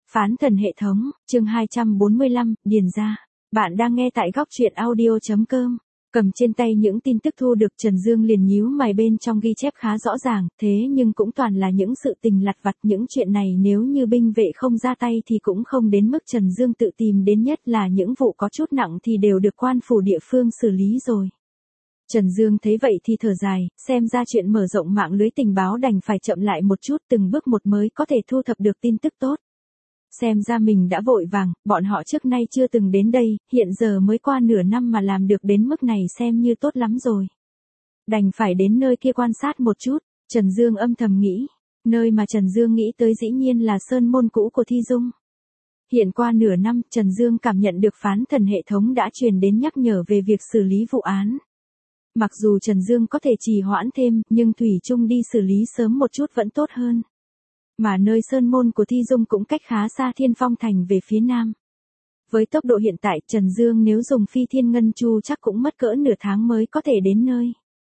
Phán thần hệ thống, chương 245, điền ra. Bạn đang nghe tại góc truyện audio.com. Cầm trên tay những tin tức thu được, Trần Dương liền nhíu mày, bên trong ghi chép khá rõ ràng, thế nhưng cũng toàn là những sự tình lặt vặt. Những chuyện này nếu như binh vệ không ra tay thì cũng không đến mức Trần Dương tự tìm đến, nhất là những vụ có chút nặng thì đều được quan phủ địa phương xử lý rồi. Trần Dương thấy vậy thì thở dài, xem ra chuyện mở rộng mạng lưới tình báo đành phải chậm lại một chút, từng bước một mới có thể thu thập được tin tức tốt. Xem ra mình đã vội vàng, bọn họ trước nay chưa từng đến đây, hiện giờ mới qua nửa năm mà làm được đến mức này xem như tốt lắm rồi. Đành phải đến nơi kia quan sát một chút, Trần Dương âm thầm nghĩ. Nơi mà Trần Dương nghĩ tới dĩ nhiên là sơn môn cũ của Thi Dung. Hiện qua nửa năm, Trần Dương cảm nhận được phán thần hệ thống đã truyền đến nhắc nhở về việc xử lý vụ án. Mặc dù Trần Dương có thể trì hoãn thêm, nhưng thủy chung đi xử lý sớm một chút vẫn tốt hơn. Mà nơi sơn môn của Thi Dung cũng cách khá xa Thiên Phong Thành về phía nam. Với tốc độ hiện tại, Trần Dương nếu dùng phi thiên ngân chu chắc cũng mất cỡ nửa tháng mới có thể đến nơi.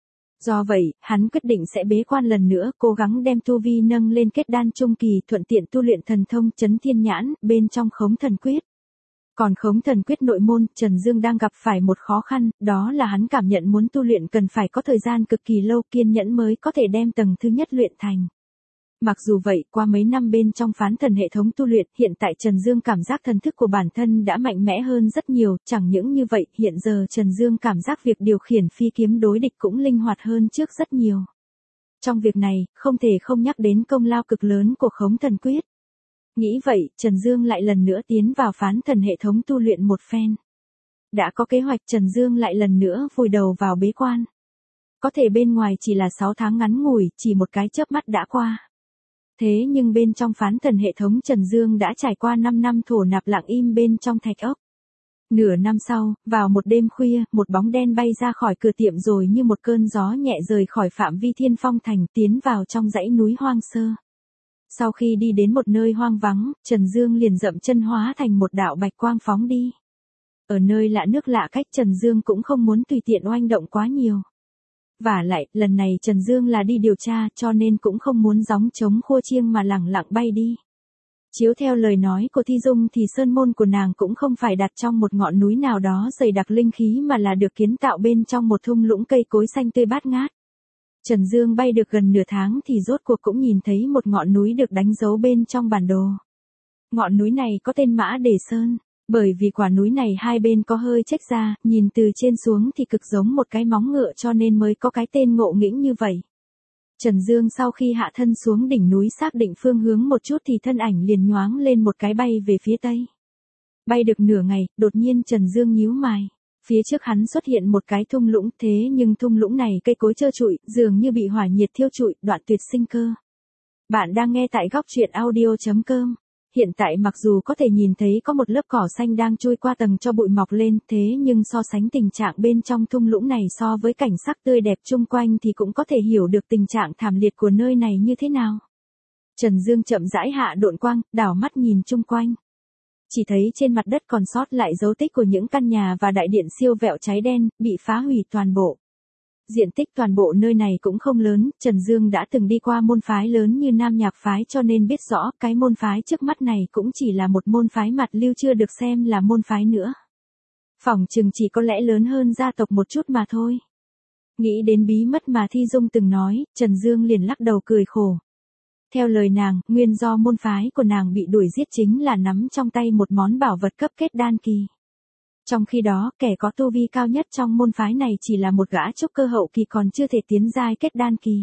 Do vậy, hắn quyết định sẽ bế quan lần nữa, cố gắng đem tu vi nâng lên kết đan trung kỳ, thuận tiện tu luyện thần thông Chấn Thiên Nhãn, bên trong Khống Thần Quyết. Còn Khống Thần Quyết nội môn, Trần Dương đang gặp phải một khó khăn, đó là hắn cảm nhận muốn tu luyện cần phải có thời gian cực kỳ lâu, kiên nhẫn mới có thể đem tầng thứ nhất luyện thành. Mặc dù vậy, qua mấy năm bên trong phán thần hệ thống tu luyện, hiện tại Trần Dương cảm giác thần thức của bản thân đã mạnh mẽ hơn rất nhiều, chẳng những như vậy, hiện giờ Trần Dương cảm giác việc điều khiển phi kiếm đối địch cũng linh hoạt hơn trước rất nhiều. Trong việc này, không thể không nhắc đến công lao cực lớn của Khống Thần Quyết. Nghĩ vậy, Trần Dương lại lần nữa tiến vào phán thần hệ thống tu luyện một phen. Đã có kế hoạch, Trần Dương lại lần nữa vùi đầu vào bế quan. Có thể bên ngoài chỉ là 6 tháng ngắn ngủi, chỉ một cái chớp mắt đã qua. Thế nhưng bên trong phán thần hệ thống Trần Dương đã trải qua 5 năm thổ nạp lặng im bên trong thạch ốc. Nửa năm sau, vào một đêm khuya, một bóng đen bay ra khỏi cửa tiệm rồi như một cơn gió nhẹ rời khỏi phạm vi Thiên Phong Thành, tiến vào trong dãy núi hoang sơ. Sau khi đi đến một nơi hoang vắng, Trần Dương liền dậm chân hóa thành một đạo bạch quang phóng đi. Ở nơi lạ nước lạ cách, Trần Dương cũng không muốn tùy tiện oanh động quá nhiều. Vả lại, lần này Trần Dương là đi điều tra, cho nên cũng không muốn gióng trống khua chiêng mà lẳng lặng bay đi. Chiếu theo lời nói của Thi Dung thì sơn môn của nàng cũng không phải đặt trong một ngọn núi nào đó dày đặc linh khí, mà là được kiến tạo bên trong một thung lũng cây cối xanh tươi bát ngát. Trần Dương bay được gần nửa tháng thì rốt cuộc cũng nhìn thấy một ngọn núi được đánh dấu bên trong bản đồ. Ngọn núi này có tên Mã Đề Sơn. Bởi vì quả núi này hai bên có hơi chếch ra, nhìn từ trên xuống thì cực giống một cái móng ngựa, cho nên mới có cái tên ngộ nghĩnh như vậy. Trần Dương sau khi hạ thân xuống đỉnh núi xác định phương hướng một chút thì thân ảnh liền nhoáng lên một cái bay về phía tây. Bay được nửa ngày, đột nhiên Trần Dương nhíu mày. Phía trước hắn xuất hiện một cái thung lũng, thế nhưng thung lũng này cây cối trơ trụi, dường như bị hỏa nhiệt thiêu trụi, đoạn tuyệt sinh cơ. Bạn đang nghe tại góc truyện audio.com. Hiện tại mặc dù có thể nhìn thấy có một lớp cỏ xanh đang trôi qua tầng cho bụi mọc lên, thế nhưng so sánh tình trạng bên trong thung lũng này so với cảnh sắc tươi đẹp chung quanh thì cũng có thể hiểu được tình trạng thảm liệt của nơi này như thế nào. Trần Dương chậm rãi hạ độn quang, đảo mắt nhìn chung quanh. Chỉ thấy trên mặt đất còn sót lại dấu tích của những căn nhà và đại điện siêu vẹo cháy đen, bị phá hủy toàn bộ. Diện tích toàn bộ nơi này cũng không lớn, Trần Dương đã từng đi qua môn phái lớn như Nam Nhạc phái cho nên biết rõ cái môn phái trước mắt này cũng chỉ là một môn phái mặt lưu, chưa được xem là môn phái nữa. Phỏng chừng chỉ có lẽ lớn hơn gia tộc một chút mà thôi. Nghĩ đến bí mật mà Thi Dung từng nói, Trần Dương liền lắc đầu cười khổ. Theo lời nàng, nguyên do môn phái của nàng bị đuổi giết chính là nắm trong tay một món bảo vật cấp kết đan kỳ. Trong khi đó, kẻ có tu vi cao nhất trong môn phái này chỉ là một gã trúc cơ hậu kỳ, còn chưa thể tiến giai kết đan kỳ.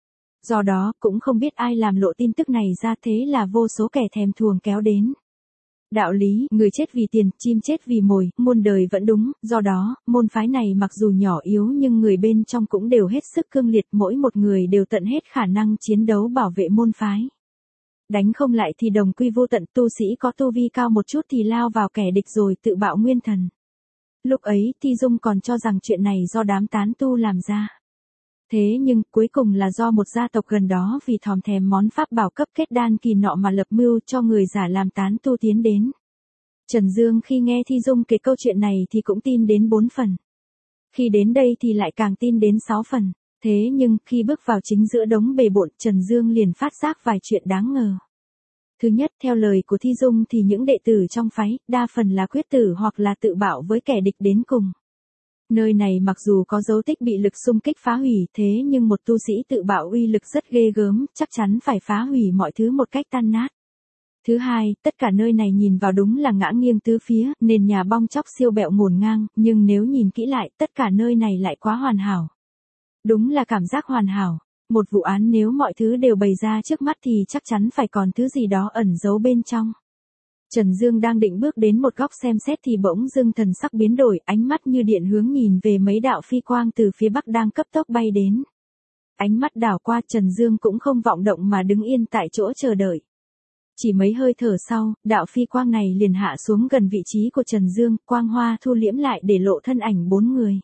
Do đó, cũng không biết ai làm lộ tin tức này ra, thế là vô số kẻ thèm thuồng kéo đến. Đạo lý, người chết vì tiền, chim chết vì mồi, muôn đời vẫn đúng, do đó, môn phái này mặc dù nhỏ yếu nhưng người bên trong cũng đều hết sức cương liệt, mỗi một người đều tận hết khả năng chiến đấu bảo vệ môn phái. Đánh không lại thì đồng quy vô tận, tu sĩ có tu vi cao một chút thì lao vào kẻ địch rồi tự bạo nguyên thần. Lúc ấy, Thi Dung còn cho rằng chuyện này do đám tán tu làm ra. Thế nhưng, cuối cùng là do một gia tộc gần đó vì thòm thèm món pháp bảo cấp kết đan kỳ nọ mà lập mưu cho người giả làm tán tu tiến đến. Trần Dương khi nghe Thi Dung kể câu chuyện này thì cũng tin đến 4 phần. Khi đến đây thì lại càng tin đến 6 phần. Thế nhưng, khi bước vào chính giữa đống bề bộn, Trần Dương liền phát giác vài chuyện đáng ngờ. Thứ nhất, theo lời của Thi Dung thì những đệ tử trong phái, đa phần là quyết tử hoặc là tự bạo với kẻ địch đến cùng. Nơi này mặc dù có dấu tích bị lực xung kích phá hủy thế nhưng một tu sĩ tự bạo uy lực rất ghê gớm, chắc chắn phải phá hủy mọi thứ một cách tan nát. Thứ hai, tất cả nơi này nhìn vào đúng là ngã nghiêng tứ phía, nền nhà bong chóc siêu bẹo ngổn ngang, nhưng nếu nhìn kỹ lại, tất cả nơi này lại quá hoàn hảo. Đúng là cảm giác hoàn hảo. Một vụ án nếu mọi thứ đều bày ra trước mắt thì chắc chắn phải còn thứ gì đó ẩn giấu bên trong. Trần Dương đang định bước đến một góc xem xét thì bỗng dưng thần sắc biến đổi, ánh mắt như điện hướng nhìn về mấy đạo phi quang từ phía bắc đang cấp tốc bay đến. Ánh mắt đảo qua, Trần Dương cũng không vọng động mà đứng yên tại chỗ chờ đợi. Chỉ mấy hơi thở sau, đạo phi quang này liền hạ xuống gần vị trí của Trần Dương, quang hoa thu liễm lại để lộ thân ảnh 4 người.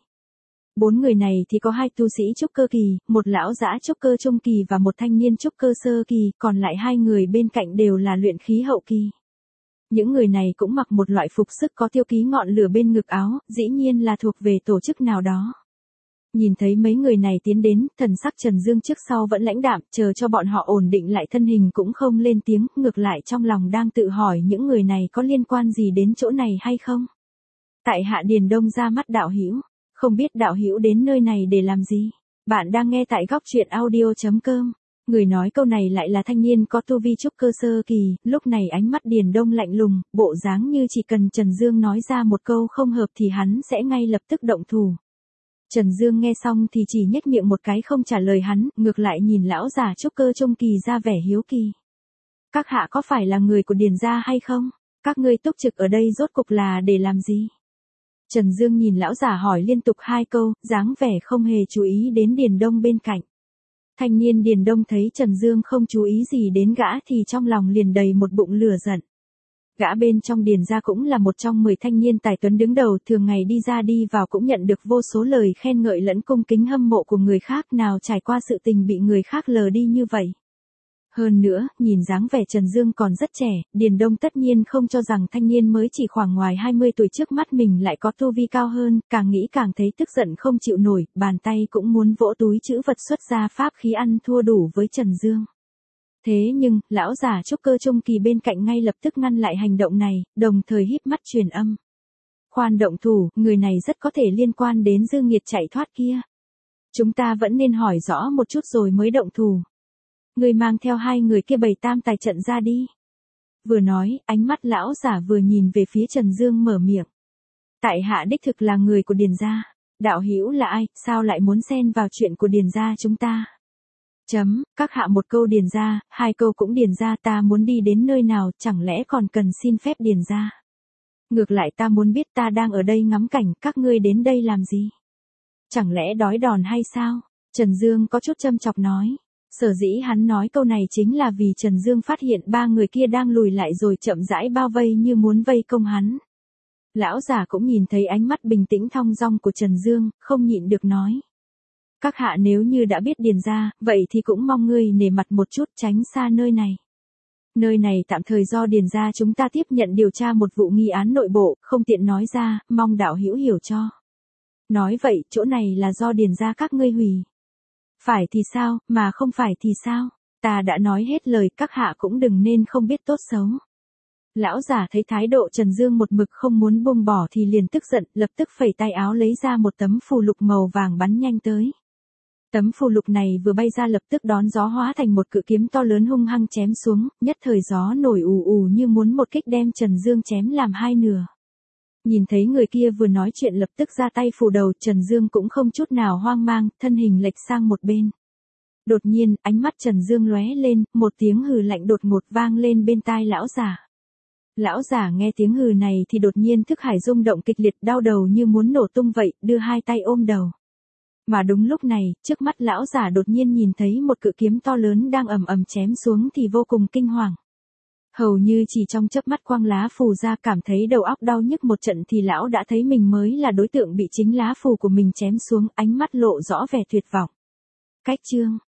4 người này thì có 2 tu sĩ trúc cơ kỳ, một lão dã trúc cơ trung kỳ và một thanh niên trúc cơ sơ kỳ, còn lại 2 người bên cạnh đều là luyện khí hậu kỳ. Những người này cũng mặc một loại phục sức có tiêu ký ngọn lửa bên ngực áo, dĩ nhiên là thuộc về tổ chức nào đó. Nhìn thấy mấy người này tiến đến, thần sắc Trần Dương trước sau vẫn lãnh đạm, chờ cho bọn họ ổn định lại thân hình cũng không lên tiếng, ngược lại trong lòng đang tự hỏi những người này có liên quan gì đến chỗ này hay không. Tại Hạ Điền Đông ra mắt đạo hữu, không biết đạo hữu đến nơi này để làm gì. Bạn đang nghe tại góc truyện audio.com. Người nói câu này lại là thanh niên có tu vi trúc cơ sơ kỳ, lúc này ánh mắt Điền Đông lạnh lùng, bộ dáng như chỉ cần Trần Dương nói ra một câu không hợp thì hắn sẽ ngay lập tức động thủ. Trần Dương nghe xong thì chỉ nhếch miệng một cái không trả lời hắn, ngược lại nhìn lão già trúc cơ trung kỳ ra vẻ hiếu kỳ. Các hạ có phải là người của Điền gia hay không? Các ngươi túc trực ở đây rốt cục là để làm gì? Trần Dương nhìn lão giả hỏi liên tục 2 câu, dáng vẻ không hề chú ý đến Điền Đông bên cạnh. Thanh niên Điền Đông thấy Trần Dương không chú ý gì đến gã thì trong lòng liền đầy một bụng lửa giận. Gã bên trong Điền gia cũng là một trong 10 thanh niên tài tuấn đứng đầu, thường ngày đi ra đi vào cũng nhận được vô số lời khen ngợi lẫn cung kính hâm mộ của người khác, nào trải qua sự tình bị người khác lờ đi như vậy. Hơn nữa, nhìn dáng vẻ Trần Dương còn rất trẻ, Điền Đông tất nhiên không cho rằng thanh niên mới chỉ khoảng ngoài 20 tuổi trước mắt mình lại có tu vi cao hơn, càng nghĩ càng thấy tức giận không chịu nổi, bàn tay cũng muốn vỗ túi trữ vật xuất ra pháp khí ăn thua đủ với Trần Dương. Thế nhưng, lão già trúc cơ trung kỳ bên cạnh ngay lập tức ngăn lại hành động này, đồng thời híp mắt truyền âm. Khoan động thủ, người này rất có thể liên quan đến dư nghiệt chạy thoát kia. Chúng ta vẫn nên hỏi rõ một chút rồi mới động thủ. Người mang theo 2 người kia bày tam tài trận ra đi. Vừa nói, ánh mắt lão giả vừa nhìn về phía Trần Dương mở miệng. Tại hạ đích thực là người của Điền gia. Đạo hữu là ai, sao lại muốn xen vào chuyện của Điền gia chúng ta? Các hạ một câu Điền gia, 2 câu cũng Điền gia, ta muốn đi đến nơi nào, chẳng lẽ còn cần xin phép Điền gia? Ngược lại ta muốn biết ta đang ở đây ngắm cảnh, các ngươi đến đây làm gì? Chẳng lẽ đói đòn hay sao? Trần Dương có chút châm chọc nói. Sở dĩ hắn nói câu này chính là vì Trần Dương phát hiện 3 người kia đang lùi lại rồi chậm rãi bao vây như muốn vây công hắn. Lão già cũng nhìn thấy ánh mắt bình tĩnh thong dong của Trần Dương, không nhịn được nói. Các hạ nếu như đã biết Điền gia, vậy thì cũng mong ngươi nể mặt một chút tránh xa nơi này. Nơi này tạm thời do Điền gia chúng ta tiếp nhận điều tra một vụ nghi án nội bộ, không tiện nói ra, mong đạo hữu hiểu cho. Nói vậy, chỗ này là do Điền gia các ngươi hủy. Phải thì sao, mà không phải thì sao? Ta đã nói hết lời, các hạ cũng đừng nên không biết tốt xấu. Lão giả thấy thái độ Trần Dương một mực không muốn buông bỏ thì liền tức giận, lập tức phẩy tay áo lấy ra một tấm phù lục màu vàng bắn nhanh tới. Tấm phù lục này vừa bay ra lập tức đón gió hóa thành một cự kiếm to lớn hung hăng chém xuống, nhất thời gió nổi ù ù như muốn một kích đem Trần Dương chém làm 2 nửa. Nhìn thấy người kia vừa nói chuyện lập tức ra tay phủ đầu, Trần Dương cũng không chút nào hoang mang, thân hình lệch sang một bên. Đột nhiên, ánh mắt Trần Dương lóe lên, một tiếng hừ lạnh đột ngột vang lên bên tai lão giả. Lão giả nghe tiếng hừ này thì đột nhiên thức hải rung động kịch liệt, đau đầu như muốn nổ tung vậy, đưa 2 tay ôm đầu. Mà đúng lúc này, trước mắt lão giả đột nhiên nhìn thấy một cự kiếm to lớn đang ầm ầm chém xuống thì vô cùng kinh hoàng. Hầu như chỉ trong chớp mắt quang lá phù ra, cảm thấy đầu óc đau nhức một trận thì lão đã thấy mình mới là đối tượng bị chính lá phù của mình chém xuống, ánh mắt lộ rõ vẻ tuyệt vọng. Cách chương